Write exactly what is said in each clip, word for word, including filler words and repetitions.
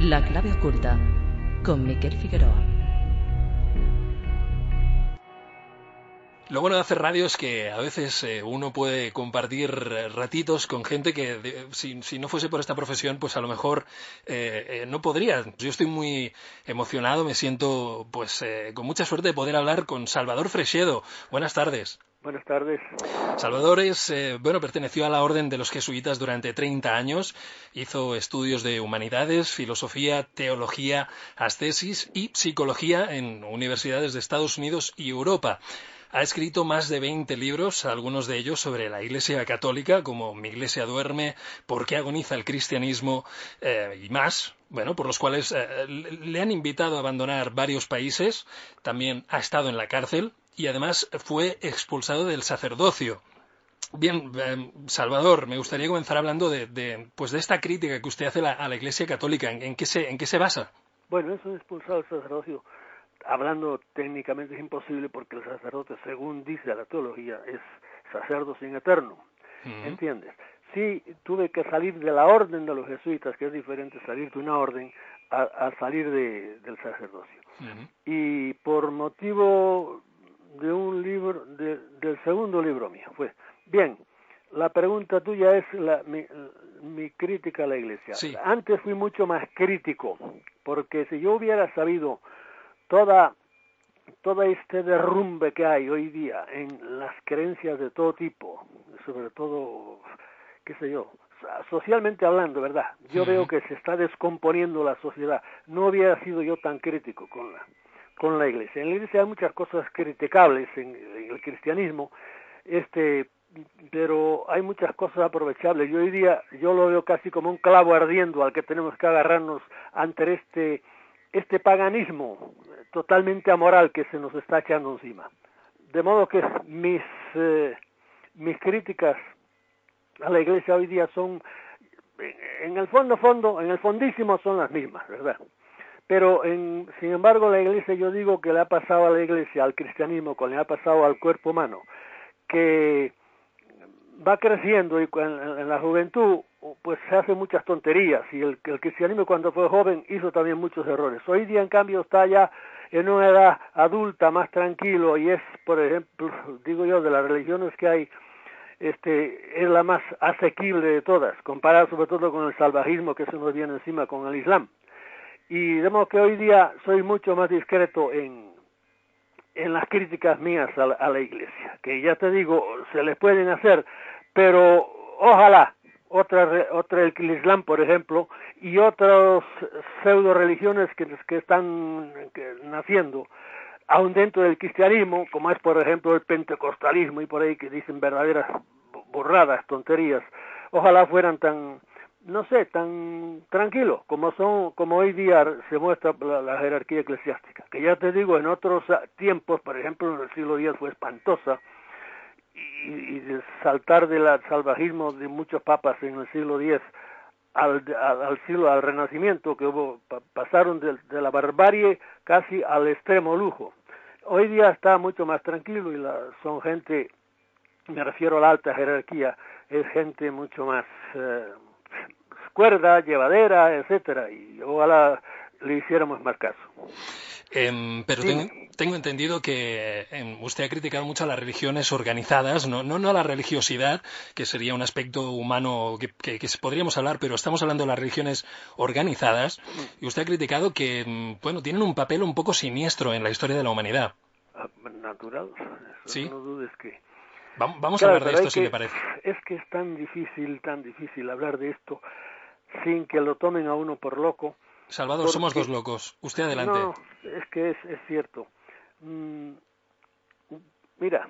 La clave oculta, con Miquel Figueroa. Lo bueno de hacer radio es que a veces eh, uno puede compartir ratitos con gente que de, si, si no fuese por esta profesión, pues a lo mejor eh, eh, no podría. Yo estoy muy emocionado, me siento pues eh, con mucha suerte de poder hablar con Salvador Freixedo. Buenas tardes. Buenas tardes. Salvador es, eh, bueno, perteneció a la Orden de los Jesuitas durante treinta años, hizo estudios de humanidades, filosofía, teología, ascesis y psicología en universidades de Estados Unidos y Europa. Ha escrito más de veinte libros, algunos de ellos sobre la Iglesia Católica, como Mi Iglesia duerme, ¿Por qué agoniza el cristianismo? Eh, y más, bueno, por los cuales eh, le han invitado a abandonar varios países, también ha estado en la cárcel y además fue expulsado del sacerdocio. Bien, eh, Salvador, me gustaría comenzar hablando de, de, pues de esta crítica que usted hace la, a la Iglesia Católica. ¿En, en, qué se, ¿En qué se basa? Bueno, eso de expulsado del sacerdocio, hablando técnicamente es imposible porque el sacerdote, según dice la teología, es sacerdocio en eterno. Uh-huh. ¿Entiendes? Sí, tuve que salir de la orden de los jesuitas, que es diferente salir de una orden a, a salir de, del sacerdocio. Uh-huh. Y por motivo de un libro, de, del segundo libro mío, fue, bien, la pregunta tuya es la, mi, mi crítica a la Iglesia. Sí. Antes fui mucho más crítico, porque si yo hubiera sabido toda, todo este derrumbe que hay hoy día en las creencias de todo tipo, sobre todo, qué sé yo, socialmente hablando, ¿verdad? Yo uh-huh. veo que se está descomponiendo la sociedad. No hubiera sido yo tan crítico con la, con la Iglesia. En la Iglesia hay muchas cosas criticables en, en el cristianismo, este, pero hay muchas cosas aprovechables. Y hoy día yo lo veo casi como un clavo ardiendo al que tenemos que agarrarnos ante este este paganismo totalmente amoral que se nos está echando encima. De modo que mis eh, mis críticas a la Iglesia hoy día son, en el fondo, fondo, en el fondísimo son las mismas, ¿verdad? Pero, en, sin embargo, la Iglesia, yo digo que le ha pasado a la Iglesia, al cristianismo, como le ha pasado al cuerpo humano, que va creciendo y en, en la juventud pues se hacen muchas tonterías, y el, el cristianismo cuando fue joven hizo también muchos errores. Hoy día en cambio está ya en una edad adulta, más tranquilo, y es, por ejemplo, digo yo, de las religiones que hay, este es la más asequible de todas, comparada sobre todo con el salvajismo que se nos viene encima con el Islam. Y de modo que hoy día soy mucho más discreto en en las críticas mías a la, a la Iglesia, que ya te digo, se les pueden hacer, pero ojalá otra, otra el Islam, por ejemplo, y otras pseudo religiones que, que están que, naciendo, aún dentro del cristianismo, como es por ejemplo el pentecostalismo y por ahí que dicen verdaderas burradas, tonterías, ojalá fueran tan, no sé, tan tranquilos como son, como hoy día se muestra la, la jerarquía eclesiástica, que ya te digo, en otros tiempos, por ejemplo en el siglo diez fue espantosa, y, y de saltar del salvajismo de muchos papas en el siglo diez al, al, al siglo, al Renacimiento, que hubo, pasaron de, de la barbarie casi al extremo lujo. Hoy día está mucho más tranquilo y la, son gente, me refiero a la alta jerarquía, es gente mucho más eh, cuerda, llevadera, etcétera, y ojalá le hiciéramos más caso. Eh, pero sí. tengo, tengo entendido que eh, usted ha criticado mucho a las religiones organizadas, no, no, no a la religiosidad, que sería un aspecto humano que, que, que podríamos hablar, pero estamos hablando de las religiones organizadas, y usted ha criticado que, bueno, tienen un papel un poco siniestro en la historia de la humanidad. Natural, eso ¿Sí? No dudes que... Vamos, vamos claro, a hablar de esto, si que, le parece. Es que es tan difícil, tan difícil hablar de esto sin que lo tomen a uno por loco. Salvador, porque... somos dos locos. Usted adelante. No, es que es, es cierto. Mm, mira,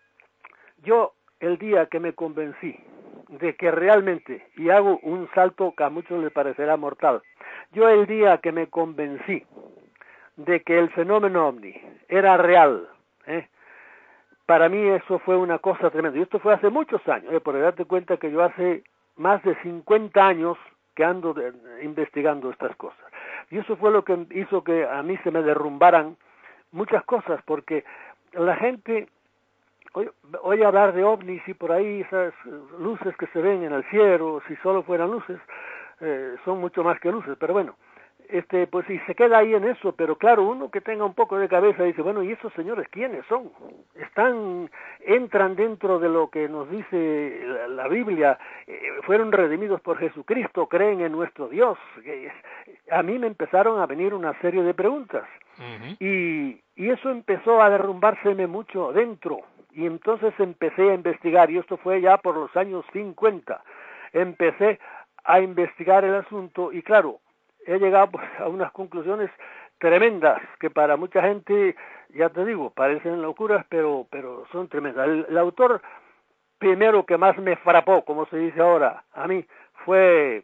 yo el día que me convencí de que realmente, y hago un salto que a muchos les parecerá mortal, yo el día que me convencí de que el fenómeno ovni era real, ¿eh? Para mí eso fue una cosa tremenda. Y esto fue hace muchos años, ¿eh? Por darte cuenta que yo hace más de cincuenta años que ando de, investigando estas cosas. Y eso fue lo que hizo que a mí se me derrumbaran muchas cosas, porque la gente oye, oye hablar de ovnis y por ahí esas luces que se ven en el cielo, si solo fueran luces, eh, son mucho más que luces, pero bueno, este, pues y se queda ahí en eso, pero claro, uno que tenga un poco de cabeza dice, bueno, ¿y esos señores quiénes son? Están, entran dentro de lo que nos dice la, la Biblia, eh, fueron redimidos por Jesucristo, creen en nuestro Dios. A mí me empezaron a venir una serie de preguntas, uh-huh. y, y eso empezó a derrumbárseme mucho dentro, y entonces empecé a investigar, y esto fue ya por los años cincuenta, empecé a investigar el asunto, y claro, he llegado pues, a unas conclusiones tremendas, que para mucha gente, ya te digo, parecen locuras, pero, pero son tremendas. El, el autor primero que más me frapó, como se dice ahora, a mí, fue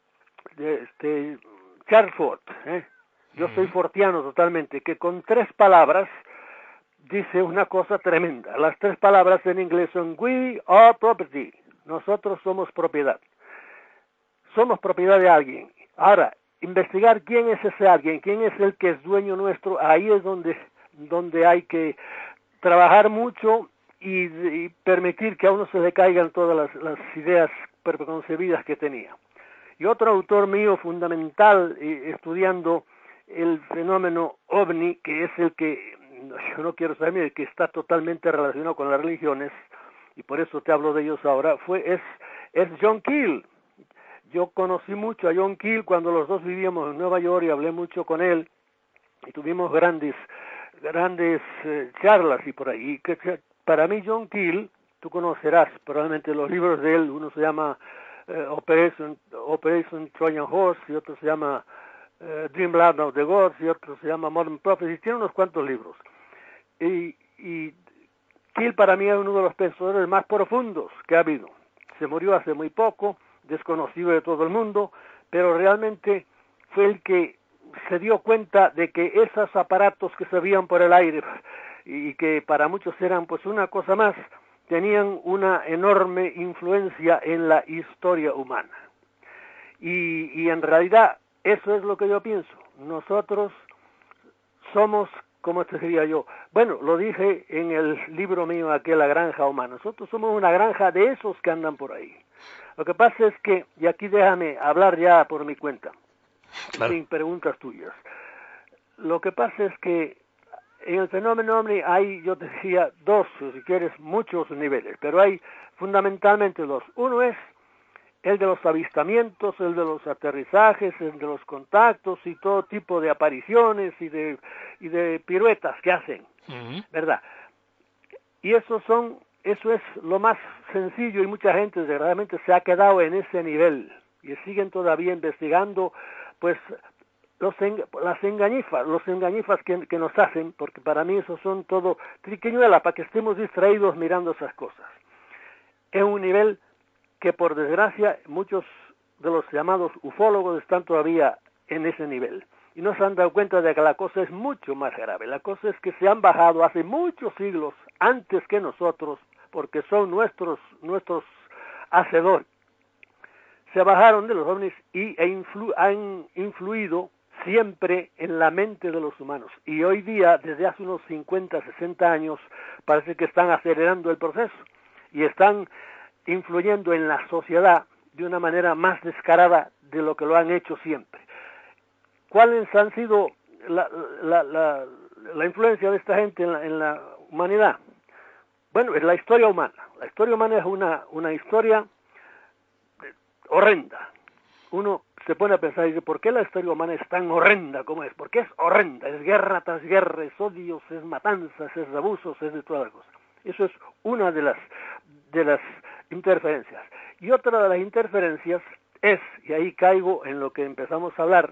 este, Charles Fort, ¿eh? Yo soy fortiano totalmente, que con tres palabras dice una cosa tremenda. Las tres palabras en inglés son we are property, nosotros somos propiedad. Somos propiedad de alguien. Ahora, investigar quién es ese alguien, quién es el que es dueño nuestro, ahí es donde, donde hay que trabajar mucho y, y permitir que a uno se le caigan todas las, las ideas preconcebidas que tenía. Y otro autor mío fundamental, eh, estudiando el fenómeno ovni, que es el que, yo no quiero saber, el que está totalmente relacionado con las religiones, y por eso te hablo de ellos ahora, fue es, es John Keel. Yo conocí mucho a John Keel cuando los dos vivíamos en Nueva York y hablé mucho con él y tuvimos grandes grandes eh, charlas y por ahí. Que, que, para mí John Keel, tú conocerás probablemente los libros de él, uno se llama eh, Operation, Operation Trojan Horse y otro se llama eh, Dreamland of the Gods y otro se llama Modern Prophecy, tiene unos cuantos libros. Y, y Keel para mí es uno de los pensadores más profundos que ha habido. Se murió hace muy poco, desconocido de todo el mundo, pero realmente fue el que se dio cuenta de que esos aparatos que se veían por el aire y que para muchos eran pues una cosa más, tenían una enorme influencia en la historia humana. Y, y en realidad eso es lo que yo pienso. Nosotros somos, ¿cómo te diría yo? Bueno, lo dije en el libro mío aquí, La Granja Humana. Nosotros somos una granja de esos que andan por ahí. Lo que pasa es que, y aquí déjame hablar ya por mi cuenta, claro, sin preguntas tuyas. Lo que pasa es que en el fenómeno ovni hay, yo te decía, dos, si quieres, muchos niveles, pero hay fundamentalmente dos. Uno es el de los avistamientos, el de los aterrizajes, el de los contactos y todo tipo de apariciones y de, y de piruetas que hacen, uh-huh. ¿verdad? Y esos son... Eso es lo más sencillo y mucha gente desgraciadamente se ha quedado en ese nivel y siguen todavía investigando pues los en, las engañifas, los engañifas que, que nos hacen, porque para mí esos son todo triquiñuelas para que estemos distraídos mirando esas cosas. Es un nivel que por desgracia muchos de los llamados ufólogos están todavía en ese nivel y no se han dado cuenta de que la cosa es mucho más grave. La cosa es que se han bajado hace muchos siglos antes que nosotros, porque son nuestros nuestros hacedores. Se bajaron de los ovnis y e influ, han influido siempre en la mente de los humanos. Y hoy día, desde hace unos cincuenta, sesenta años, parece que están acelerando el proceso y están influyendo en la sociedad de una manera más descarada de lo que lo han hecho siempre. ¿Cuáles han sido la, la, la, la influencia de esta gente en la, en la humanidad? Bueno, es la historia humana. La historia humana es una, una historia horrenda. Uno se pone a pensar y dice, ¿por qué la historia humana es tan horrenda como es? Porque es horrenda, es guerra tras guerra, es odios, es matanzas, es abusos, es de todas las cosas. Eso es una de las, de las interferencias. Y otra de las interferencias es, y ahí caigo en lo que empezamos a hablar,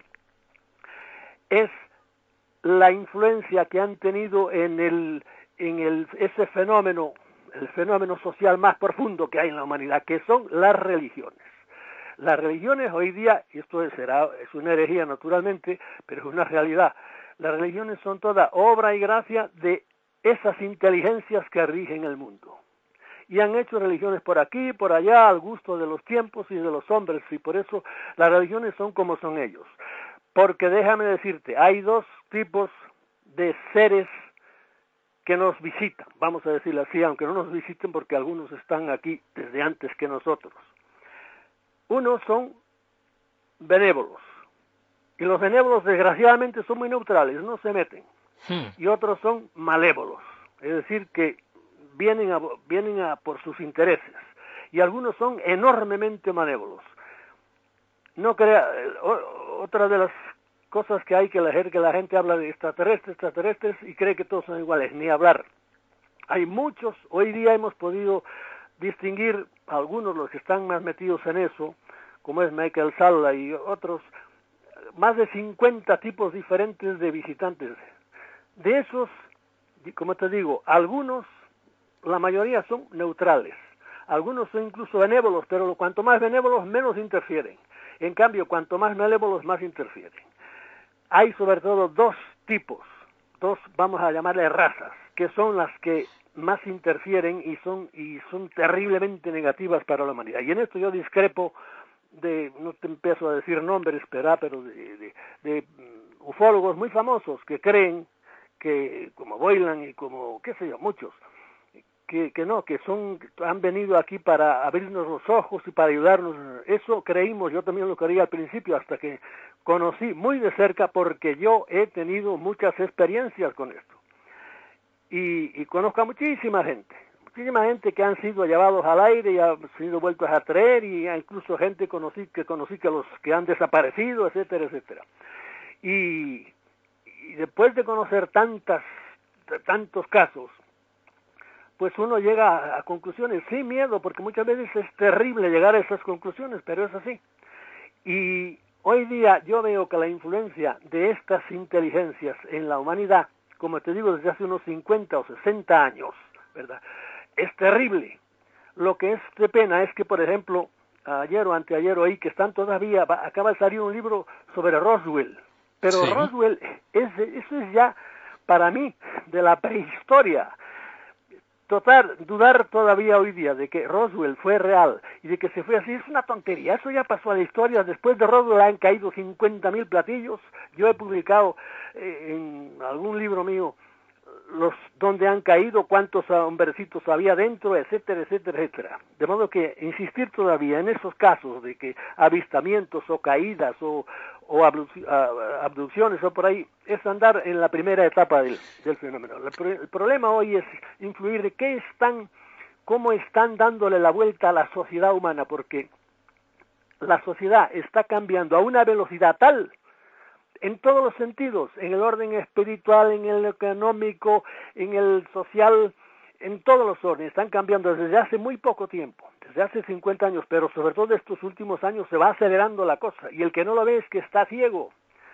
es la influencia que han tenido en el en el ese fenómeno, el fenómeno social más profundo que hay en la humanidad, que son las religiones. Las religiones hoy día, y esto será, es una herejía naturalmente, pero es una realidad, las religiones son toda obra y gracia de esas inteligencias que rigen el mundo. Y han hecho religiones por aquí, por allá, al gusto de los tiempos y de los hombres, y por eso las religiones son como son ellos. Porque déjame decirte, hay dos tipos de seres que nos visitan, vamos a decirlo así, aunque no nos visiten porque algunos están aquí desde antes que nosotros. Unos son benévolos Y los benévolos, desgraciadamente, son muy neutrales, no se meten. Hmm. Y otros son malévolos, es decir, que vienen a, vienen a por sus intereses. Y algunos son enormemente malévolos. No crea, otra de las cosas que hay que la, que la gente habla de extraterrestres, extraterrestres, y cree que todos son iguales, ni hablar. Hay muchos, hoy día hemos podido distinguir algunos, los que están más metidos en eso, como es Michael Salla y otros, más de cincuenta tipos diferentes de visitantes. De esos, como te digo, algunos, la mayoría son neutrales, algunos son incluso benévolos, pero cuanto más benévolos, menos interfieren. En cambio, cuanto más malévolos, más interfieren. Hay sobre todo dos tipos, dos, vamos a llamarle razas, que son las que más interfieren y son, y son terriblemente negativas para la humanidad. Y en esto yo discrepo de, no te empiezo a decir nombres, pero, pero de, de, de ufólogos muy famosos que creen que, como Boylan y como, qué sé yo, muchos, que, que no, que son, han venido aquí para abrirnos los ojos y para ayudarnos. Eso creímos, yo también lo creía al principio, hasta que conocí muy de cerca, porque yo he tenido muchas experiencias con esto. Y, y conozco a muchísima gente, muchísima gente que han sido llevados al aire y han sido vueltos a traer, y incluso gente conocí, que conocí que los que han desaparecido, etcétera, etcétera. Y, y después de conocer tantas, tantos casos, pues uno llega a, a conclusiones sin miedo, porque muchas veces es terrible llegar a esas conclusiones, pero es así. Y hoy día yo veo que la influencia de estas inteligencias en la humanidad, como te digo, desde hace unos cincuenta o sesenta años, ¿verdad?, es terrible. Lo que es de pena es que, por ejemplo, ayer o anteayer oí que están todavía, acaba de salir un libro sobre Roswell, pero sí. Roswell, es, eso es ya, para mí, de la prehistoria. Total, dudar todavía hoy día de que Roswell fue real y de que se fue así es una tontería. Eso ya pasó a la historia. Después de Roswell han caído cincuenta mil platillos. Yo he publicado eh, en algún libro mío los dónde han caído, cuántos hombrecitos había dentro, etcétera, etcétera, etcétera. De modo que insistir todavía en esos casos de que avistamientos o caídas o, o abducciones o por ahí, es andar en la primera etapa del, del fenómeno. El, el problema hoy es influir de qué están, cómo están dándole la vuelta a la sociedad humana, porque la sociedad está cambiando a una velocidad tal, en todos los sentidos, en el orden espiritual, en el económico, en el social, en todos los órdenes, están cambiando desde hace muy poco tiempo, desde hace cincuenta años, pero sobre todo estos últimos años se va acelerando la cosa, y el que no lo ve es que está ciego.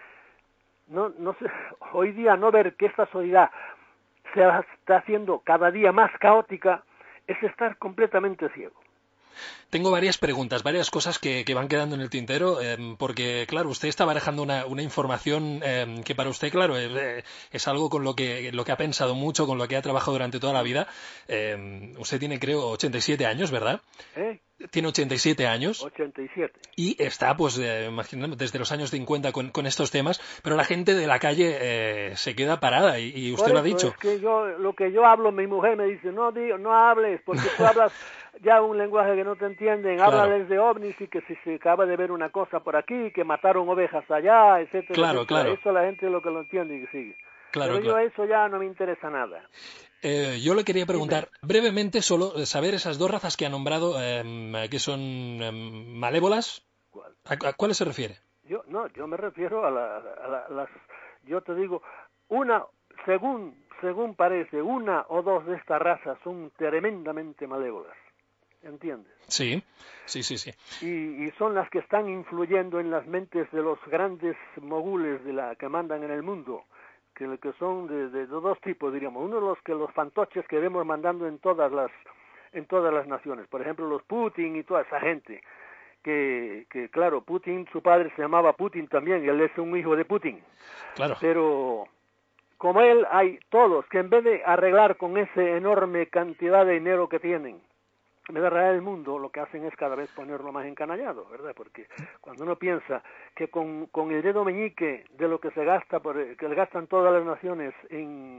No, no sé, hoy día no ver que esta sociedad se está haciendo cada día más caótica es estar completamente ciego. Tengo varias preguntas, varias cosas que, que van quedando en el tintero, eh, porque, claro, usted está barajando una, una información eh, que para usted, claro, eh, es algo con lo que, lo que ha pensado mucho, con lo que ha trabajado durante toda la vida. Eh, usted tiene, creo, ochenta y siete años, ¿verdad? ¿Eh? Tiene ochenta y siete años. ochenta y siete. Y está, pues, eh, imaginando, desde los años cincuenta con, con estos temas, pero la gente de la calle eh, se queda parada, y, y usted Por lo eso, ha dicho. Es que yo, lo que yo hablo, mi mujer me dice, no, digo, no hables, porque tú hablas ya un lenguaje que no te entienden, Claro. háblales de ovnis y que si se acaba de ver una cosa por aquí, que mataron ovejas allá, etcétera, Claro, etcétera. claro. Eso la gente es lo que lo entiende y sigue. Claro, Pero claro. yo eso ya no me interesa nada. Eh, yo le quería preguntar brevemente solo saber esas dos razas que ha nombrado, eh, que son eh, malévolas. ¿Cuál? ¿A, a cuáles se refiere? Yo no, yo me refiero a, la, a la, las, yo te digo, una, según, según parece, una o dos de estas razas son tremendamente malévolas, ¿entiendes? Sí, sí, sí, sí. Y, y son las que están influyendo en las mentes de los grandes mogules de la que mandan en el mundo, que, que son de, de, de dos tipos, diríamos. Uno de los que los fantoches que vemos mandando en todas las, en todas las naciones, por ejemplo los Putin y toda esa gente. Que, que claro, Putin, su padre se llamaba Putin también, y él es un hijo de Putin. Claro. Pero como él hay todos que en vez de arreglar con esa enorme cantidad de dinero que tienen, en vez de arreglar el mundo, lo que hacen es cada vez ponerlo más encanallado, ¿verdad? Porque cuando uno piensa que con, con el dedo meñique de lo que se gasta, por, que le gastan todas las naciones en,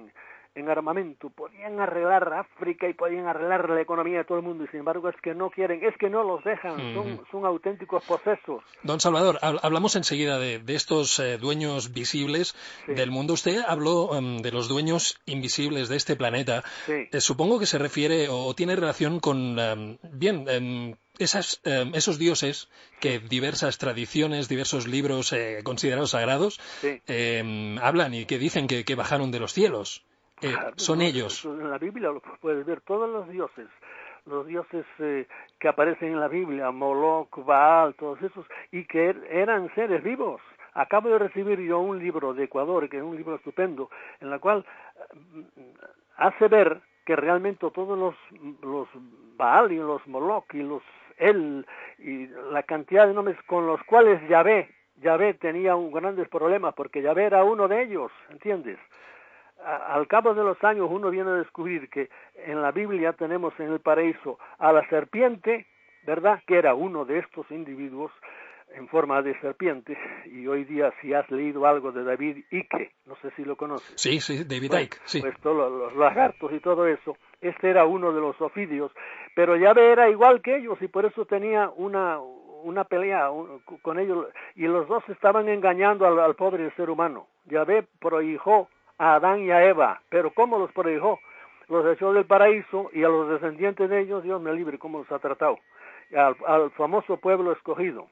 en armamento, podían arreglar África y podían arreglar la economía de todo el mundo, y sin embargo es que no quieren, es que no los dejan, uh-huh. son, son auténticos posesos. Don Salvador, hablamos enseguida de, de estos eh, dueños visibles sí. del mundo. Usted habló um, de los dueños invisibles de este planeta. Sí. Eh, supongo que se refiere o tiene relación con, um, bien, um, Esas, eh, esos dioses que diversas tradiciones, diversos libros eh, considerados sagrados sí. eh, hablan y que dicen que, que bajaron de los cielos. Eh, ah, son no, ellos. En la Biblia lo puedes ver, todos los dioses, los dioses eh, que aparecen en la Biblia, Moloch, Baal, todos esos, y que er, eran seres vivos. Acabo de recibir yo un libro de Ecuador, que es un libro estupendo, en la cual eh, hace ver que realmente todos los, los Baal y los Moloch y los él y la cantidad de nombres con los cuales Yahvé, Yahvé tenía un grandes problemas, porque Yahvé era uno de ellos, ¿entiendes? A, al cabo de los años uno viene a descubrir que en la Biblia tenemos en el paraíso a la serpiente, ¿verdad?, que era uno de estos individuos en forma de serpiente, y hoy día si has leído algo de David Icke, no sé si lo conoces. Sí, sí, David bueno, Icke, sí. Pues todos los lagartos y todo eso, este era uno de los ofidios, pero Yahvé era igual que ellos y por eso tenía una, una pelea un, con ellos, y los dos estaban engañando al, al pobre ser humano. Yahvé prohijó a Adán y a Eva, pero ¿cómo los prohijó? Los echó del paraíso y a los descendientes de ellos, Dios me libre, ¿cómo los ha tratado? Al, al famoso pueblo escogido.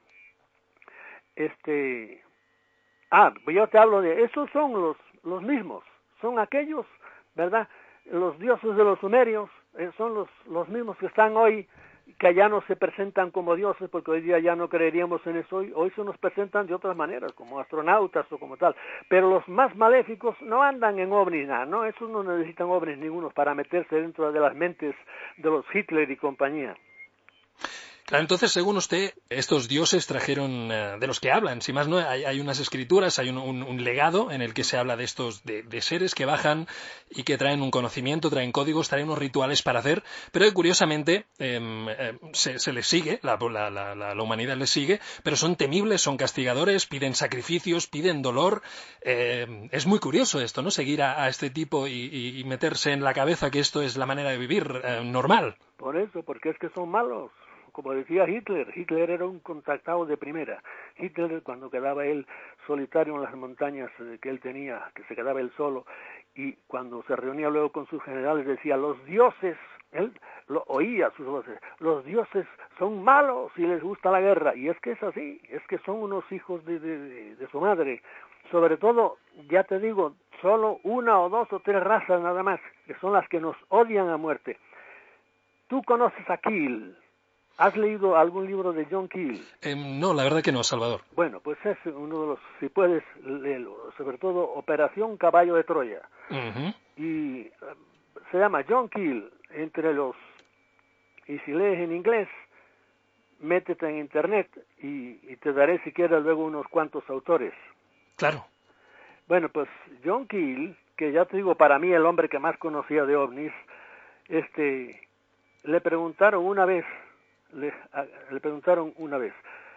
Este, ah, yo te hablo de, esos son los, los mismos, son aquellos, ¿verdad? Los dioses de los sumerios, eh, son los, los mismos que están hoy, que ya no se presentan como dioses, porque hoy día ya no creeríamos en eso, hoy, hoy se nos presentan de otras maneras, como astronautas o como tal, pero los más maléficos no andan en ovnis, nada, ¿no? Esos no necesitan ovnis ninguno para meterse dentro de las mentes de los Hitler y compañía. Claro, entonces, según usted, estos dioses trajeron, uh, de los que hablan, si más no, hay, hay unas escrituras, hay un, un, un legado en el que se habla de estos, de, de seres que bajan y que traen un conocimiento, traen códigos, traen unos rituales para hacer, pero que curiosamente eh, eh, se, se les sigue, la, la, la, la humanidad les sigue, pero son temibles, son castigadores, piden sacrificios, piden dolor. Eh, es muy curioso esto, ¿no? Seguir a, a este tipo y, y, y meterse en la cabeza que esto es la manera de vivir eh, normal. Por eso, porque es que son malos. Como decía Hitler, Hitler era un contactado de primera. Hitler, cuando quedaba él solitario en las montañas que él tenía, que se quedaba él solo, y cuando se reunía luego con sus generales decía, los dioses, él lo oía sus voces, los dioses son malos y les gusta la guerra. Y es que es así, es que son unos hijos de, de, de, de su madre. Sobre todo, ya te digo, solo una o dos o tres razas nada más, que son las que nos odian a muerte. Tú conoces a Keel. ¿Has leído algún libro de John Keel? Eh, no, la verdad que no, Salvador. Bueno, pues es uno de los, si puedes leerlo, sobre todo Operación Caballo de Troya. Uh-huh. Y uh, se llama John Keel, entre los, y si lees en inglés, métete en internet y, y te daré si quieres luego unos cuantos autores. Claro. Bueno, pues John Keel, que ya te digo, para mí el hombre que más conocía de ovnis, este, le preguntaron una vez, Le, a, le preguntaron una vez,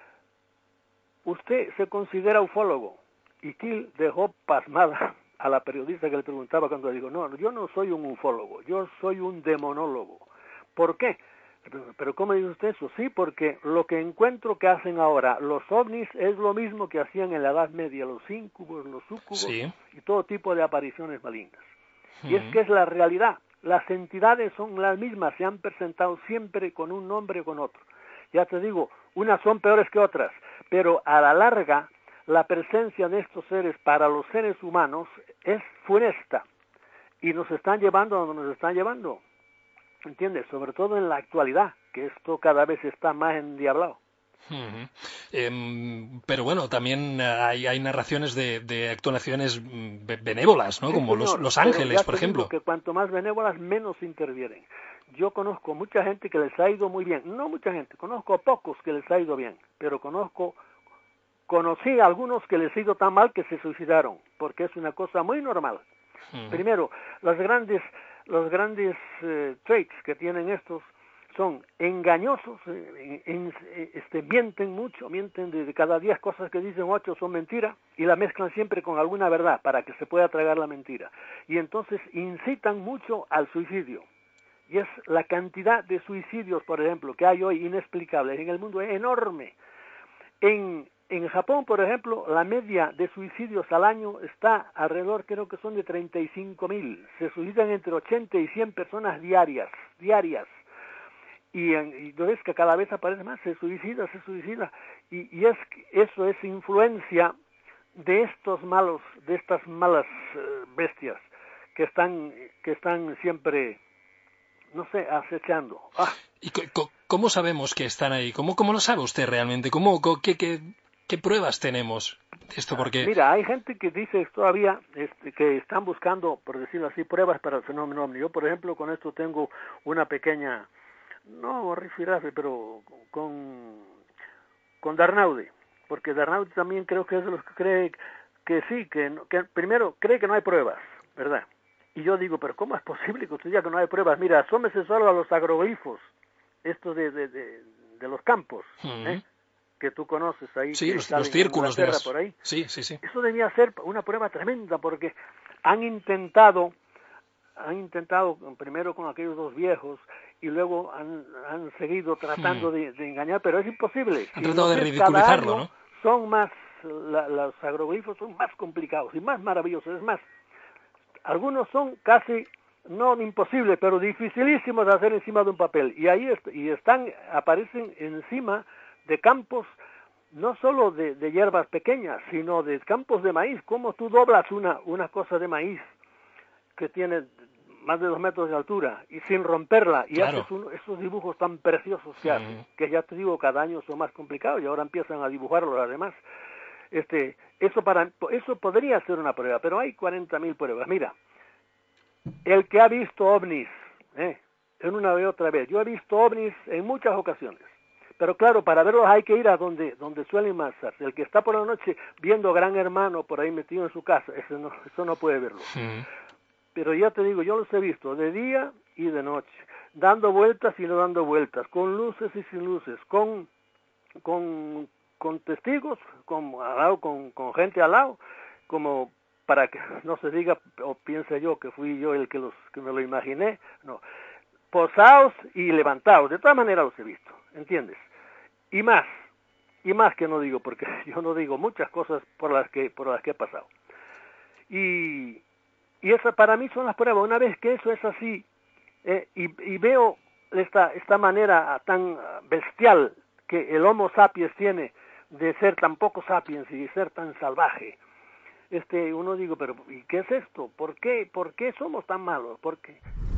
¿usted se considera ufólogo? Y Keel dejó pasmada a la periodista que le preguntaba cuando le dijo, no, yo no soy un ufólogo, yo soy un demonólogo. ¿Por qué? ¿Pero cómo dice usted eso? Sí, porque lo que encuentro que hacen ahora los ovnis es lo mismo que hacían en la Edad Media, los íncubos, los súcubos, sí, y todo tipo de apariciones malignas. Uh-huh. Y es que es la realidad. Las entidades son las mismas, se han presentado siempre con un nombre o con otro. Ya te digo, unas son peores que otras, pero a la larga la presencia de estos seres para los seres humanos es funesta y nos están llevando a donde nos están llevando. ¿Entiendes? Sobre todo en la actualidad, que esto cada vez está más endiablado. Uh-huh. Eh, pero bueno, también hay, hay narraciones de, de actuaciones benévolas, ¿no? Sí, como señor, los, los ángeles, por ejemplo. Que cuanto más benévolas, menos intervienen. Yo conozco mucha gente que les ha ido muy bien. No mucha gente, conozco pocos que les ha ido bien, pero conozco, conocí a algunos que les ha ido tan mal que se suicidaron, porque es una cosa muy normal. Uh-huh. Primero, las grandes, los grandes eh, traits que tienen estos son engañosos, eh, en, en, este, mienten mucho, mienten de, de cada diez cosas que dicen, ocho son mentiras, y la mezclan siempre con alguna verdad para que se pueda tragar la mentira. Y entonces incitan mucho al suicidio. Y es la cantidad de suicidios, por ejemplo, que hay hoy inexplicables en el mundo, es enorme. En, en Japón, por ejemplo, la media de suicidios al año está alrededor, creo que son de treinta y cinco mil. Se suicidan entre ochenta y cien personas diarias, diarias. Y, y no es que cada vez aparece más, se suicida, se suicida. Y, y es eso es influencia de estos malos, de estas malas uh, bestias que están, que están siempre, no sé, acechando. Ah. ¿Y cómo sabemos que están ahí? ¿Cómo, cómo lo sabe usted realmente? ¿Cómo, qué, qué, qué pruebas tenemos de esto? Porque... Mira, hay gente que dice todavía este, que están buscando, por decirlo así, pruebas para el fenómeno ovni. Yo, por ejemplo, con esto tengo una pequeña, no rifirrafe, pero con, con Darnaude, porque Darnaude también creo que es de los que cree que sí, que, que primero cree que no hay pruebas, ¿verdad? Y yo digo, pero ¿cómo es posible que usted diga que no hay pruebas? Mira, asómese solo a los agroglifos, estos de, de, de, de los campos, uh-huh. ¿eh? Que tú conoces ahí. Sí, que los, los círculos de las... por ahí. Sí, sí, sí. Eso debía ser una prueba tremenda, porque han intentado, han intentado primero con aquellos dos viejos, y luego han, han seguido tratando hmm. de, de engañar, pero es imposible. Han si tratado de ridiculizarlo, año, ¿no? Son más, la, los agroglifos son más complicados y más maravillosos, es más, algunos son casi... no imposible, pero dificilísimo de hacer encima de un papel. Y ahí est- y están, aparecen encima de campos, no solo de, de hierbas pequeñas, sino de campos de maíz. ¿Cómo tú doblas una, una cosa de maíz que tiene más de dos metros de altura y sin romperla? Y claro. haces un, esos dibujos tan preciosos que mm. hacen, que ya te digo, cada año son más complicados y ahora empiezan a dibujarlos además. Este, eso, para, eso podría ser una prueba, pero hay cuarenta mil pruebas. Mira, el que ha visto ovnis, ¿eh? en una y otra vez, yo he visto ovnis en muchas ocasiones, pero claro, para verlos hay que ir a donde donde suelen masarse. El que está por la noche viendo Gran Hermano por ahí metido en su casa, eso no, eso no puede verlo. Sí. Pero ya te digo, yo los he visto de día y de noche, dando vueltas y no dando vueltas, con luces y sin luces, con con, con testigos, con, al lado, con, con gente al lado, como... para que no se diga o piense yo que fui yo el que los que me lo imaginé, no, posados y levantados, de todas maneras los he visto, ¿entiendes? Y más, y más que no digo, porque yo no digo muchas cosas por las que por las que he pasado. Y, y esas para mí son las pruebas. Una vez que eso es así, eh, y, y veo esta, esta manera tan bestial que el Homo sapiens tiene de ser tan poco sapiens y de ser tan salvaje, Este, uno digo, pero ¿y qué es esto? ¿Por qué? ¿Por qué somos tan malos? ¿Por qué?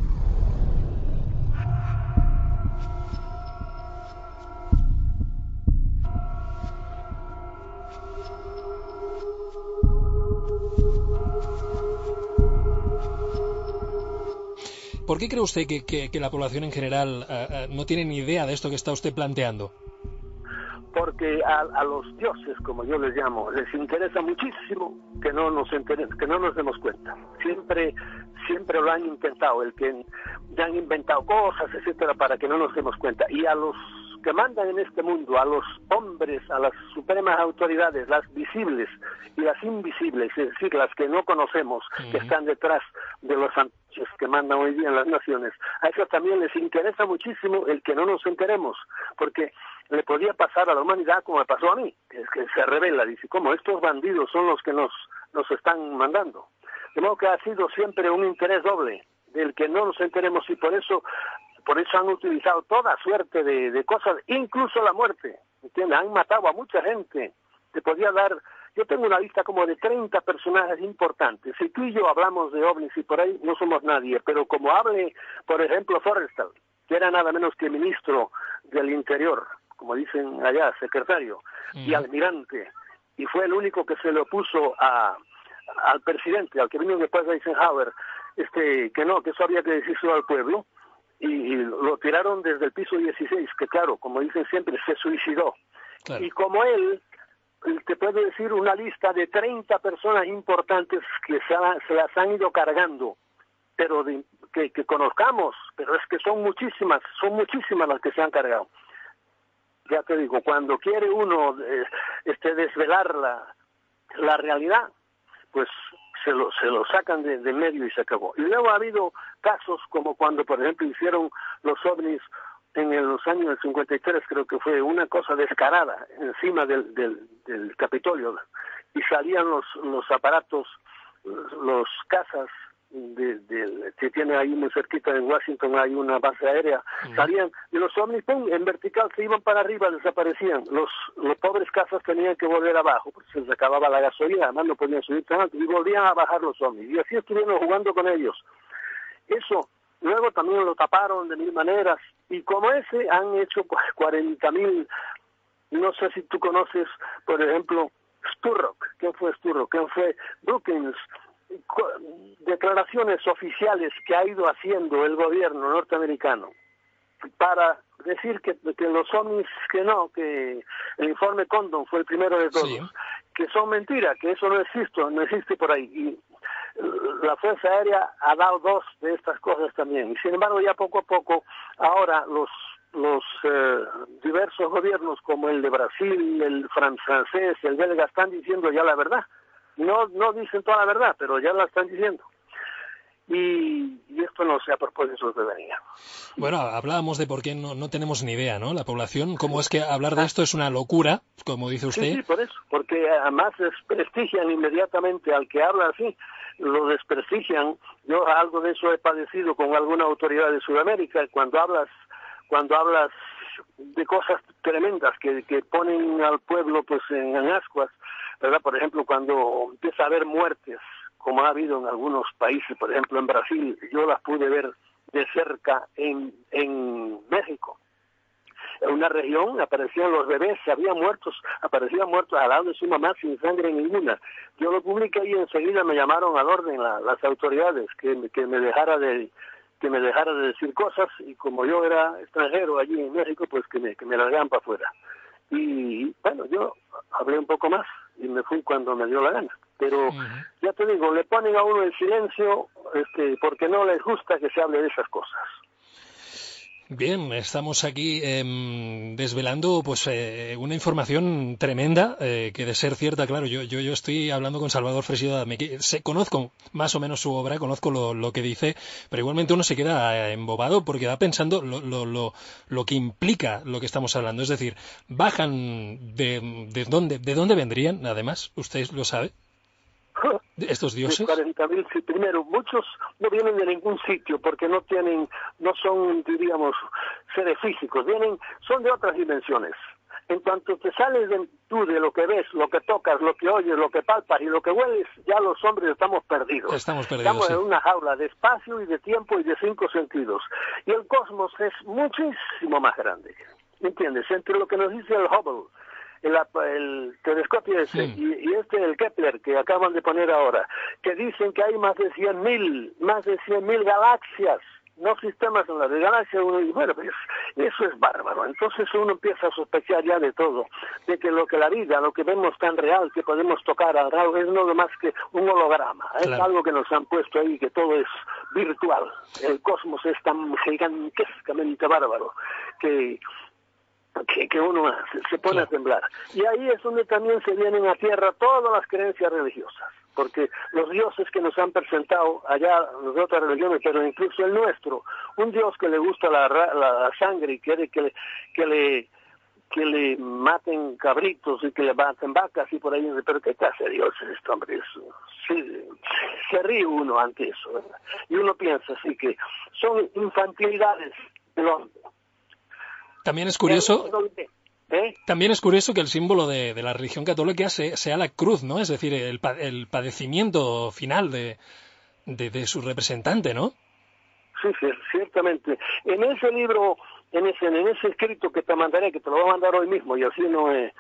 ¿Por qué cree usted que, que, que la población en general uh, uh, no tiene ni idea de esto que está usted planteando? Porque a, a los dioses, como yo les llamo, les interesa muchísimo que no nos entere, que no nos demos cuenta. Siempre, siempre lo han intentado, el que ya han inventado cosas, etcétera, para que no nos demos cuenta. Y a los que mandan en este mundo, a los hombres, a las supremas autoridades, las visibles y las invisibles, es decir, las que no conocemos, uh-huh. que están detrás de los anchos que mandan hoy día en las naciones, a eso también les interesa muchísimo el que no nos enteremos, porque le podía pasar a la humanidad como me pasó a mí, es que se revela, dice, como estos bandidos son los que nos, nos están mandando. De modo que ha sido siempre un interés doble, del que no nos enteremos, y por eso por eso han utilizado toda suerte de, de cosas, incluso la muerte, ¿entiendes? Han matado a mucha gente. Te podía dar, yo tengo una lista como de treinta personajes importantes. Si tú y yo hablamos de ovnis y por ahí no somos nadie, pero como hable, por ejemplo, Forrestal, que era nada menos que ministro del Interior, como dicen allá, secretario, mm. y almirante, y fue el único que se le opuso a, al presidente, al que vino después de Eisenhower, este, que no, que eso había que decírselo al pueblo, y, y lo tiraron desde el piso dieciséis, que claro, como dicen siempre, se suicidó. Claro. Y como él, te puedo decir una lista de treinta personas importantes que se, ha, se las han ido cargando, pero de, que, que conozcamos, pero es que son muchísimas, son muchísimas las que se han cargado. Ya te digo, cuando quiere uno eh, este desvelar la, la realidad, pues se lo, se lo sacan de, de medio y se acabó. Y luego ha habido casos como cuando, por ejemplo, hicieron los ovnis en los años del cincuenta y tres, creo que fue una cosa descarada encima del, del, del Capitolio, y salían los, los aparatos, los cazas de, de, que tiene ahí muy cerquita en Washington, hay una base aérea, uh-huh. salían, y los ovnis, pum, en vertical se iban para arriba, desaparecían. Los, los pobres cazas tenían que volver abajo, porque se les acababa la gasolina, además no podían subir tan alto, y volvían a bajar los ovnis, y así estuvieron jugando con ellos. Eso, luego también lo taparon de mil maneras, y como ese han hecho pues cuarenta mil, no sé si tú conoces, por ejemplo, Sturrock. ¿Quién fue Sturrock? ¿Quién fue Brookings? Declaraciones oficiales que ha ido haciendo el gobierno norteamericano para decir que, que los ovnis, que no, que el informe Condon fue el primero de todos, sí. que son mentiras, que eso no existe, no existe por ahí. Y la Fuerza Aérea ha dado dos de estas cosas también. Y sin embargo, ya poco a poco, ahora los los eh, diversos gobiernos como el de Brasil, el francés, el belga, están diciendo ya la verdad. No no dicen toda la verdad, pero ya la están diciendo. Y, y esto no sea a propósito de venir. Bueno, hablábamos de por qué no, no tenemos ni idea, ¿no? La población, cómo es que hablar de esto es una locura, como dice usted. Sí, sí, por eso, porque además desprestigian inmediatamente al que habla así, lo desprestigian. Yo algo de eso he padecido con alguna autoridad de Sudamérica, cuando hablas cuando hablas de cosas tremendas que, que ponen al pueblo pues en, en ascuas, ¿verdad? Por ejemplo, cuando empieza a haber muertes, como ha habido en algunos países, por ejemplo en Brasil, yo las pude ver de cerca en, en México. En una región aparecían los bebés, había muertos, aparecían muertos al lado de su mamá sin sangre ninguna. Yo lo publiqué y enseguida me llamaron al orden la, las autoridades que, que me dejara de que me dejara de decir cosas, y como yo era extranjero allí en México, pues que me, que me largaran para afuera. Y bueno, yo hablé un poco más y me fui cuando me dio la gana. Pero uh-huh. ya te digo, le ponen a uno el silencio este, porque no les gusta que se hable de esas cosas. Bien, estamos aquí eh, desvelando pues eh, una información tremenda eh, que de ser cierta, claro, yo yo yo estoy hablando con Salvador Freixida, me sé, conozco más o menos su obra, conozco lo, lo que dice, pero igualmente uno se queda embobado porque va pensando lo, lo, lo, lo que implica lo que estamos hablando, es decir, bajan de, de dónde de dónde vendrían, además, usted lo sabe. ¿Estos dioses? cuarenta mil, sí, primero, muchos no vienen de ningún sitio porque no tienen, no son, diríamos, seres físicos, vienen, son de otras dimensiones. En cuanto te sales de, tú de lo que ves, lo que tocas, lo que oyes, lo que palpas y lo que hueles, ya los hombres estamos perdidos. Estamos perdidos, Estamos sí. en una jaula de espacio y de tiempo y de cinco sentidos. Y el cosmos es muchísimo más grande. ¿Entiendes? Entre lo que nos dice el Hubble, El, el telescopio ese, sí. y, y este, el Kepler, que acaban de poner ahora, que dicen que hay más de cien mil, más de cien mil galaxias, no sistemas en las de galaxias, uno dice, bueno, pues eso es bárbaro. Entonces uno empieza a sospechar ya de todo, de que lo que la vida, lo que vemos tan real, que podemos tocar al lado, es no más que un holograma, claro. Es algo que nos han puesto ahí, que todo es virtual. El cosmos es tan gigantescamente bárbaro, que... Que, que uno se, se pone claro. a temblar. Y ahí es donde también se vienen a tierra todas las creencias religiosas, porque los dioses que nos han presentado allá, los de otras religiones, pero incluso el nuestro, un dios que le gusta la, la, la sangre y quiere que le, que le que le maten cabritos y que le maten vacas y por ahí, pero ¿qué clase de dios es este hombre? Eso, sí, se ríe uno ante eso, ¿verdad? Y uno piensa así que son infantilidades del hombre. También es curioso, ¿Eh? también es curioso que el símbolo de, de la religión católica sea, sea la cruz, ¿no? Es decir, el, el padecimiento final de, de, de su representante, ¿no? Sí, sí, ciertamente. En ese libro, en ese, en ese escrito que te mandaré, que te lo voy a mandar hoy mismo, y así no es,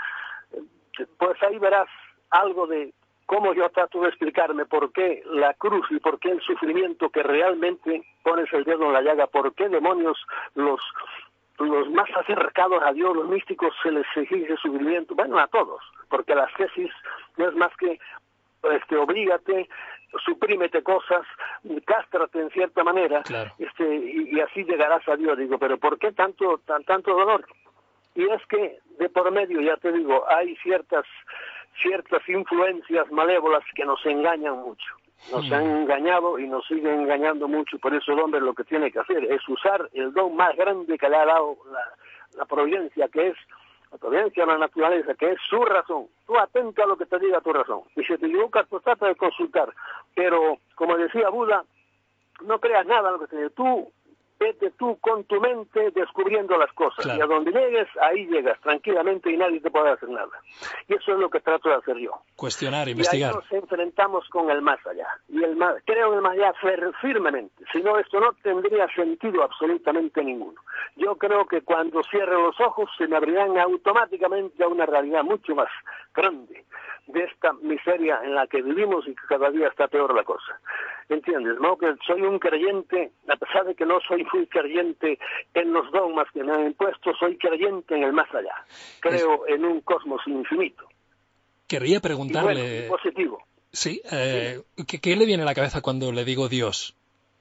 pues ahí verás algo de cómo yo trato de explicarme por qué la cruz y por qué el sufrimiento que realmente pones el dedo en la llaga, por qué demonios los... los más acercados a Dios, los místicos, se les exige sufrimiento, bueno, a todos, porque la ascesis no es más que, este, obrígate suprímete cosas, cástrate en cierta manera, claro. este, y, y así llegarás a Dios. Digo, pero ¿por qué tanto, tan, tanto dolor? Y es que de por medio, ya te digo, hay ciertas, ciertas influencias malévolas que nos engañan mucho. Nos han engañado y nos siguen engañando mucho. Por eso el hombre lo que tiene que hacer es usar el don más grande que le ha dado la, la providencia, que es la providencia de la naturaleza, que es su razón. Tú atenta a lo que te diga tu razón. Y si te equivocas, pues trata de consultar. Pero, como decía Buda, no creas nada en lo que te diga. Tú, vete tú con tu mente descubriendo las cosas. Claro. Y a donde llegues, ahí llegas tranquilamente y nadie te puede hacer nada. Y eso es lo que trato de hacer yo. Cuestionar, investigar. Y ahí nos enfrentamos con el más allá. Y el más, creo en el más allá firmemente. Si no, esto no tendría sentido absolutamente ninguno. Yo creo que cuando cierre los ojos se me abrirán automáticamente a una realidad mucho más grande de esta miseria en la que vivimos y que cada día está peor la cosa. ¿Entiendes? ¿No? Que soy un creyente, a pesar de que no soy muy creyente en los dogmas que me han impuesto, soy creyente en el más allá. Creo es... en un cosmos infinito. Querría preguntarle... Y bueno, positivo. Sí, eh, sí. ¿qué, ¿qué le viene a la cabeza cuando le digo Dios?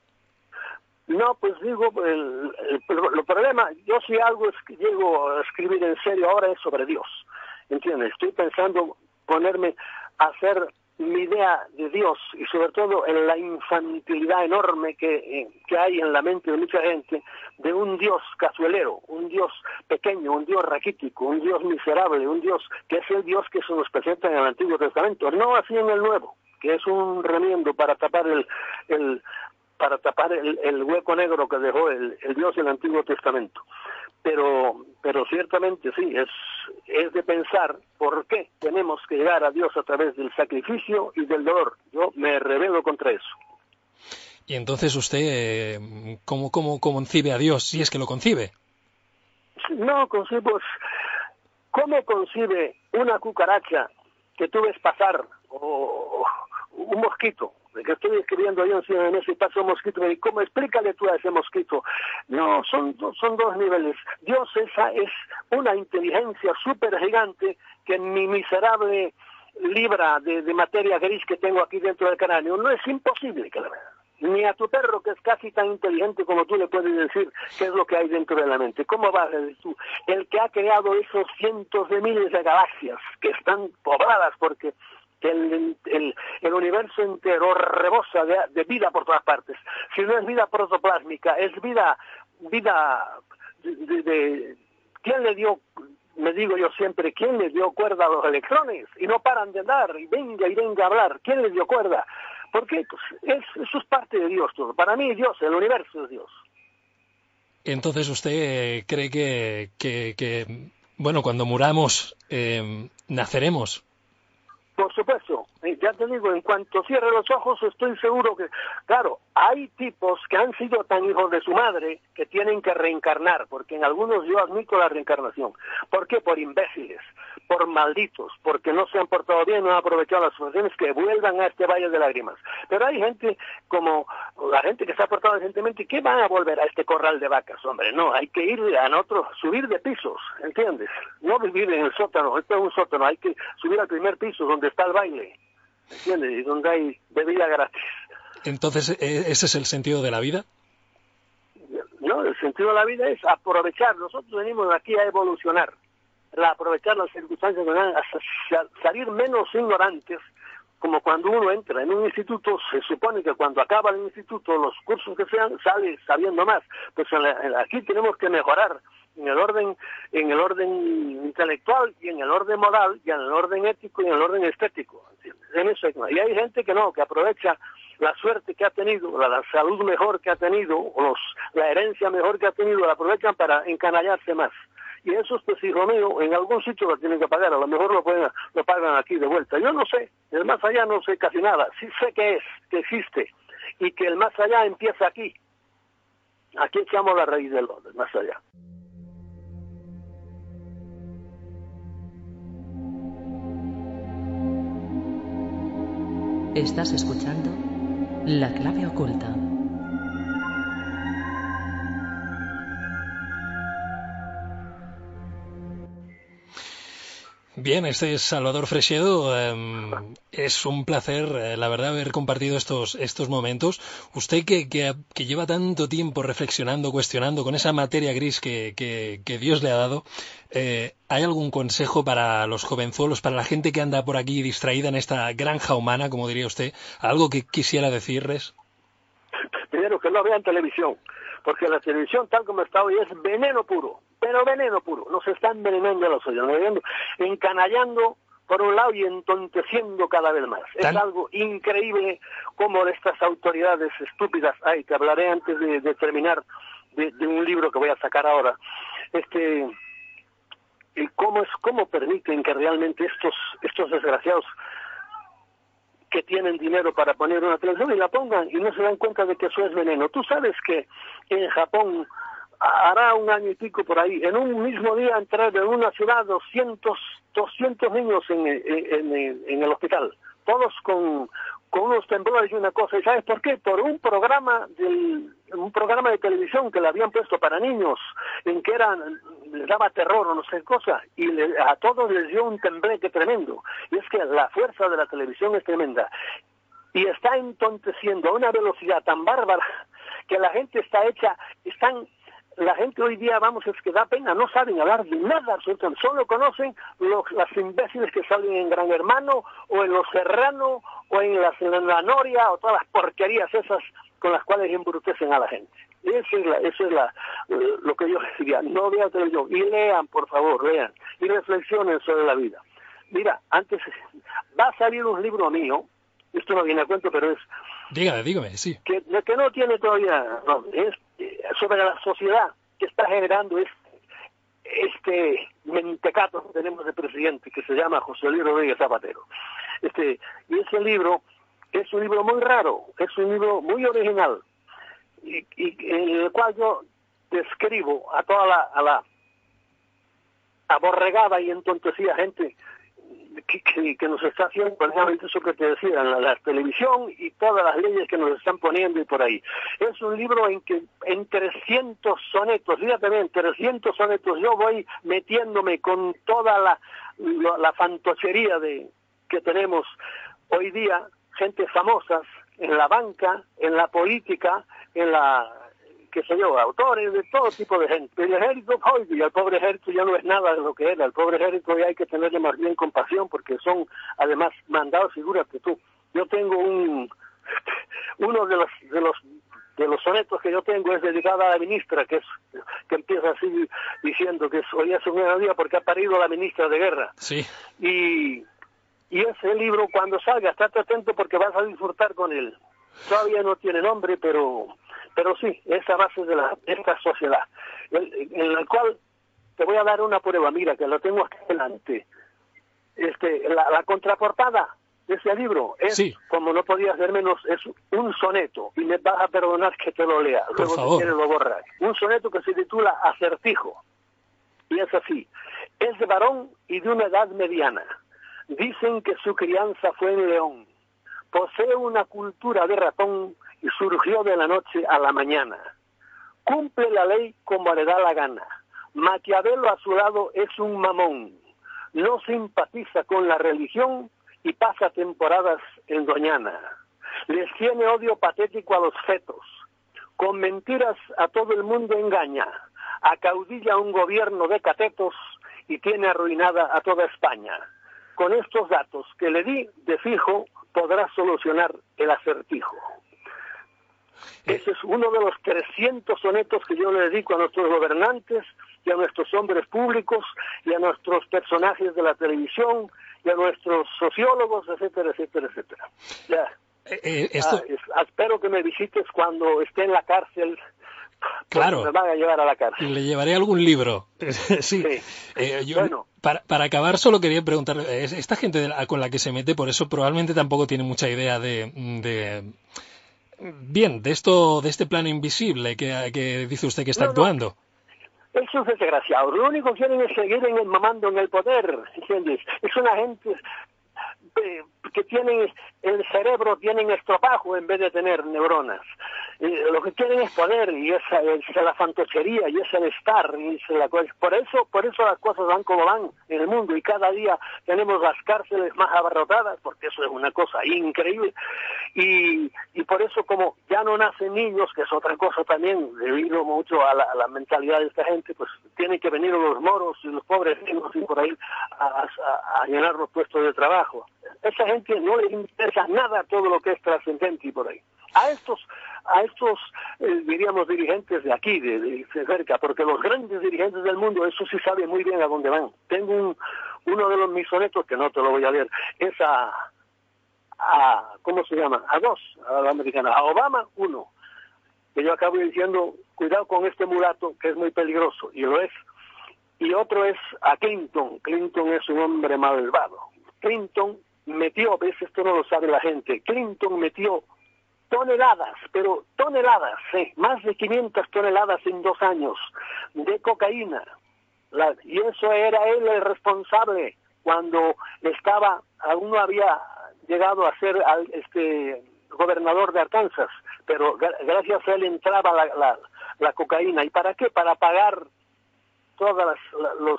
No, pues digo, el, el, el, el problema, yo si algo es que llego a escribir en serio ahora es sobre Dios. ¿Entiendes? Estoy pensando ponerme a hacer mi idea de Dios y sobre todo en la infantilidad enorme que, eh, que hay en la mente de mucha gente de un Dios cazuelero, un Dios pequeño, un Dios raquítico, un Dios miserable, un Dios que es el Dios que se nos presenta en el Antiguo Testamento, no así en el Nuevo, que es un remiendo para tapar el, el para tapar el, el hueco negro que dejó el, el Dios del Antiguo Testamento. Pero, pero ciertamente sí, es, es de pensar por qué tenemos que llegar a Dios a través del sacrificio y del dolor. Yo me rebelo contra eso. Y entonces usted, eh, ¿cómo, cómo, cómo concibe a Dios, si es que lo concibe? No, concibo, ¿cómo concibe una cucaracha que tú ves pasar, o un mosquito? De que estoy escribiendo yo encima de ese paso un mosquito, y cómo explícale tú a ese mosquito. No, son, son dos niveles. Dios esa es una inteligencia súper gigante que en mi miserable libra de, de materia gris que tengo aquí dentro del cráneo no es imposible que la vea. Ni a tu perro, que es casi tan inteligente como tú, le puedes decir qué es lo que hay dentro de la mente. ¿Cómo vas a decir tú? El que ha creado esos cientos de miles de galaxias que están pobladas porque El, el, el universo entero rebosa de, de vida por todas partes. Si no es vida protoplásmica, es vida, vida de, de, de... ¿Quién le dio, me digo yo siempre, quién le dio cuerda a los electrones? Y no paran de andar, y venga y venga a hablar. ¿Quién les dio cuerda? Porque pues, es, eso es parte de Dios todo. Para mí Dios, el universo es Dios. Entonces usted cree que, que, que bueno, cuando muramos, eh, naceremos. Por supuesto, ya te digo, en cuanto cierre los ojos estoy seguro que, claro, hay tipos que han sido tan hijos de su madre que tienen que reencarnar, porque en algunos yo admito la reencarnación. ¿Por qué? Por imbéciles, por malditos, porque no se han portado bien, no han aprovechado las ocasiones, que vuelvan a este valle de lágrimas. Pero hay gente como la gente que se ha portado decentemente, ¿qué van a volver a este corral de vacas? Hombre, no, hay que ir a otro, subir de pisos, ¿entiendes? No vivir en el sótano, esto es un sótano, hay que subir al primer piso donde está el baile, ¿entiendes? Y donde hay bebida gratis. Entonces, ¿ese es el sentido de la vida? No, el sentido de la vida es aprovechar. Nosotros venimos aquí a evolucionar, a aprovechar las circunstancias, a salir menos ignorantes, como cuando uno entra en un instituto, se supone que cuando acaba el instituto, los cursos que sean, sale sabiendo más. Pues en la, en, aquí tenemos que mejorar en el orden en el orden intelectual y en el orden moral y en el orden ético y en el orden estético. En eso hay, y hay gente que no, que aprovecha la suerte que ha tenido, la, la salud mejor que ha tenido, o los, la herencia mejor que ha tenido, la aprovechan para encanallarse más. Y eso, pues, hijo mío, en algún sitio lo tienen que pagar, a lo mejor lo, pueden, lo pagan aquí de vuelta. Yo no sé, el más allá no sé casi nada, sí sé que es, que existe, y que el más allá empieza aquí. Aquí echamos la raíz del más allá. Estás escuchando La Clave Oculta. Bien, este es Salvador Freixedo. Eh, es un placer, eh, la verdad, haber compartido estos estos momentos. Usted que, que, que lleva tanto tiempo reflexionando, cuestionando con esa materia gris que, que, que Dios le ha dado, eh, ¿hay algún consejo para los jovenzuelos, para la gente que anda por aquí distraída en esta granja humana, como diría usted? ¿Algo que quisiera decirles? Primero, que no vean televisión, porque la televisión, tal como está hoy, es veneno puro, pero veneno puro. Nos están envenenando a los oídos, encanallando por un lado y entonteciendo cada vez más. ¿Tan? Es algo increíble cómo de estas autoridades estúpidas hay, que hablaré antes de, de terminar de, de un libro que voy a sacar ahora. Este, y cómo es, cómo permiten que realmente estos, estos desgraciados que tienen dinero para poner una televisión y la pongan y no se dan cuenta de que eso es veneno. Tú sabes que en Japón hará un año y pico por ahí, en un mismo día entrar en una ciudad doscientos, doscientos niños en, en, en, en el hospital, todos con, con unos temblores y una cosa. ¿Y sabes por qué? Por un programa del, un programa de televisión que le habían puesto para niños, en que eran, les daba terror o no sé qué cosa, y le, a todos les dio un tembleque tremendo. Y es que la fuerza de la televisión es tremenda. Y está entonteciendo a una velocidad tan bárbara que la gente está hecha, están... La gente hoy día, vamos, es que da pena, no saben hablar de nada absolutamente, solo conocen los, las imbéciles que salen en Gran Hermano, o en Los Serrano, o en, las, en la Noria, o todas las porquerías esas con las cuales embrutecen a la gente. Eso es, la, eso es la, lo que yo decía, no vean televisión, y lean, por favor, lean, y reflexionen sobre la vida. Mira, antes, va a salir un libro mío, esto no viene a cuento, pero es... Dígame, dígame, sí. Que, que no tiene todavía, no, es sobre la sociedad que está generando este, este mentecato que tenemos de presidente, que se llama José Luis Rodríguez Zapatero. Este, y ese libro es un libro muy raro, es un libro muy original, y, y en el cual yo describo a toda la, a la aborregada y entontecida gente Que, que, que nos está haciendo precisamente eso que te decía, la, la televisión y todas las leyes que nos están poniendo y por ahí. Es un libro en que en trescientos sonetos, fíjate bien, trescientos sonetos, yo voy metiéndome con toda la, la, la fantochería de, que tenemos hoy día, gente famosas en la banca, en la política, en la... qué sé yo, autores de todo tipo de gente. El ejército, hoy día, el pobre ejército ya no es nada de lo que era. El pobre ejército ya hay que tenerle más bien compasión, porque son, además, mandados, figúrate tú. Yo tengo un, uno de los, de los, de los sonetos que yo tengo es dedicado a la ministra, que es, que empieza así diciendo que es, hoy es un gran día porque ha parido la ministra de Guerra. Sí. Y, y ese libro, cuando salga, estate atento porque vas a disfrutar con él. Todavía no tiene nombre, pero... Pero sí, esa base de, la, de esta sociedad, en, en la cual te voy a dar una prueba, mira, que lo tengo aquí delante. Este, la, la contraportada de ese libro es, sí, como no podía ser menos, es un soneto, y me vas a perdonar que te lo lea, luego si quieres lo borras. Un soneto que se titula Acertijo, y es así: es de varón y de una edad mediana, dicen que su crianza fue en León, posee una cultura de ratón, y surgió de la noche a la mañana. Cumple la ley como le da la gana. Maquiavelo a su lado es un mamón. No simpatiza con la religión y pasa temporadas en Doñana. Les tiene odio patético a los fetos. Con mentiras a todo el mundo engaña. Acaudilla un gobierno de catetos y tiene arruinada a toda España. Con estos datos que le di de fijo, podrá solucionar el acertijo. Ese es uno de los trescientos sonetos que yo le dedico a nuestros gobernantes y a nuestros hombres públicos y a nuestros personajes de la televisión y a nuestros sociólogos, etcétera, etcétera, etcétera. Ya. Eh, eh, esto... ah, es, espero que me visites cuando esté en la cárcel. Claro. Me van a llevar a la cárcel. Le llevaré algún libro. sí. sí. Eh, yo, bueno. para, para acabar, solo quería preguntar, esta gente de la, con la que se mete, por eso probablemente tampoco tiene mucha idea de... de... Bien, de esto, de este plano invisible que, que dice usted que está no, actuando. No. Esos desgraciados, lo único que quieren es seguir en el, mamando en el poder, ¿entiendes? Es una gente eh, que tienen el cerebro, tienen estropajo en vez de tener neuronas. eh, lo que quieren es poder, y esa es la fantochería, y es el estar, y es la cosa. Por eso, por eso las cosas van como van en el mundo, y cada día tenemos las cárceles más abarrotadas, porque eso es una cosa increíble, y, y por eso como ya no nacen niños, que es otra cosa también, debido mucho a la, a la mentalidad de esta gente, pues tienen que venir los moros y los pobres niños y por ahí a, a, a llenar los puestos de trabajo. Esa gente no les interesa nada todo lo que es trascendente y por ahí. A estos, a estos eh, diríamos dirigentes de aquí, de, de, de cerca, porque los grandes dirigentes del mundo, eso sí saben muy bien a dónde van. Tengo un, uno de los mis sonetos, que no te lo voy a leer, es a, a ¿cómo se llama? A dos, a la americana, a Obama, uno, que yo acabo diciendo, cuidado con este mulato, que es muy peligroso, y lo es. Y otro es a Clinton. Clinton es un hombre malvado. Clinton metió, ves, esto no lo sabe la gente, Clinton metió toneladas, pero toneladas, ¿eh? Más de quinientas toneladas en dos años de cocaína. La, y eso era él el responsable cuando estaba, aún no había llegado a ser al, este gobernador de Arkansas, pero gra gracias a él entraba la, la, la cocaína. ¿Y para qué? Para pagar todas las, la, los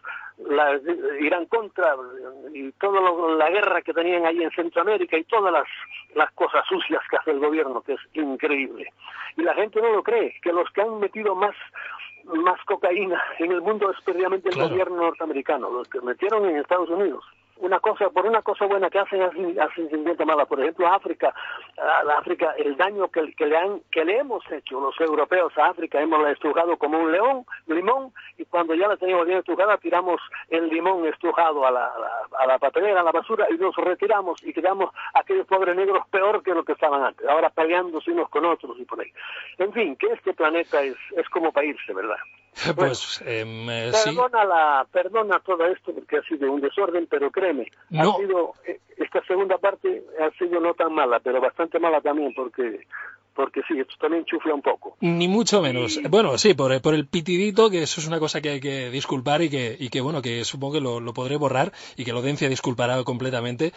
la, Irán contra y toda la guerra que tenían ahí en Centroamérica y todas las, las cosas sucias que hace el gobierno, que es increíble. Y la gente no lo cree, que los que han metido más más cocaína en el mundo es precisamente el claro. gobierno norteamericano, los que metieron en Estados Unidos. Una cosa, por una cosa buena que hacen, hacen, hacen cincuenta malas. Por ejemplo, África, a África, el daño que, que le han, que le hemos hecho los europeos a África, hemos la estrujado como un león, limón, y cuando ya la teníamos bien estrujada, tiramos el limón estrujado a la, a la, a la papelera, a la basura, y nos retiramos, y quedamos aquellos pobres negros peor que lo que estaban antes, ahora peleándose unos con otros y por ahí. En fin, que este planeta es, es como para irse, ¿verdad? Pues, bueno, eh, perdona, sí. la, perdona todo esto porque ha sido un desorden, pero créeme, no. ha sido, esta segunda parte ha sido no tan mala, pero bastante mala también porque porque sí, esto también chufla un poco. Ni mucho menos. Y... Bueno, sí, por, por el pitidito, que eso es una cosa que hay que disculpar y que, y que bueno, que supongo que lo, lo podré borrar y que la audiencia disculpará completamente.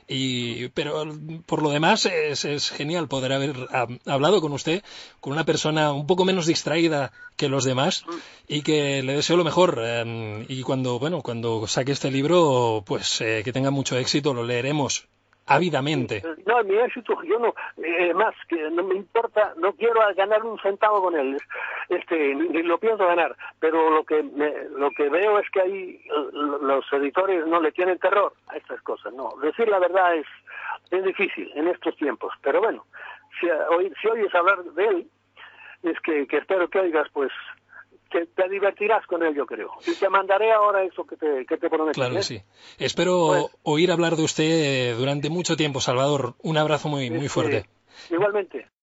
Y, pero por lo demás es, es genial poder haber a, hablado con usted, con una persona un poco menos distraída que los demás y que le deseo lo mejor. Eh, y cuando, bueno, cuando saque este libro, pues eh, que tenga mucho éxito, lo leeremos ávidamente. No, mi éxito, yo no, eh, más que no me importa, no quiero ganar un centavo con él, este, ni, ni lo pienso ganar, pero lo que me, lo que veo es que ahí los editores no le tienen terror a estas cosas, no, decir la verdad es, es difícil en estos tiempos, pero bueno, si, si oyes hablar de él, es que, que espero que oigas, pues, que te divertirás con él, yo creo. Y te mandaré ahora eso que te, que te prometí. Claro ¿eh? que sí. Espero pues, oír hablar de usted durante mucho tiempo, Salvador. Un abrazo muy, muy fuerte. Sí, igualmente.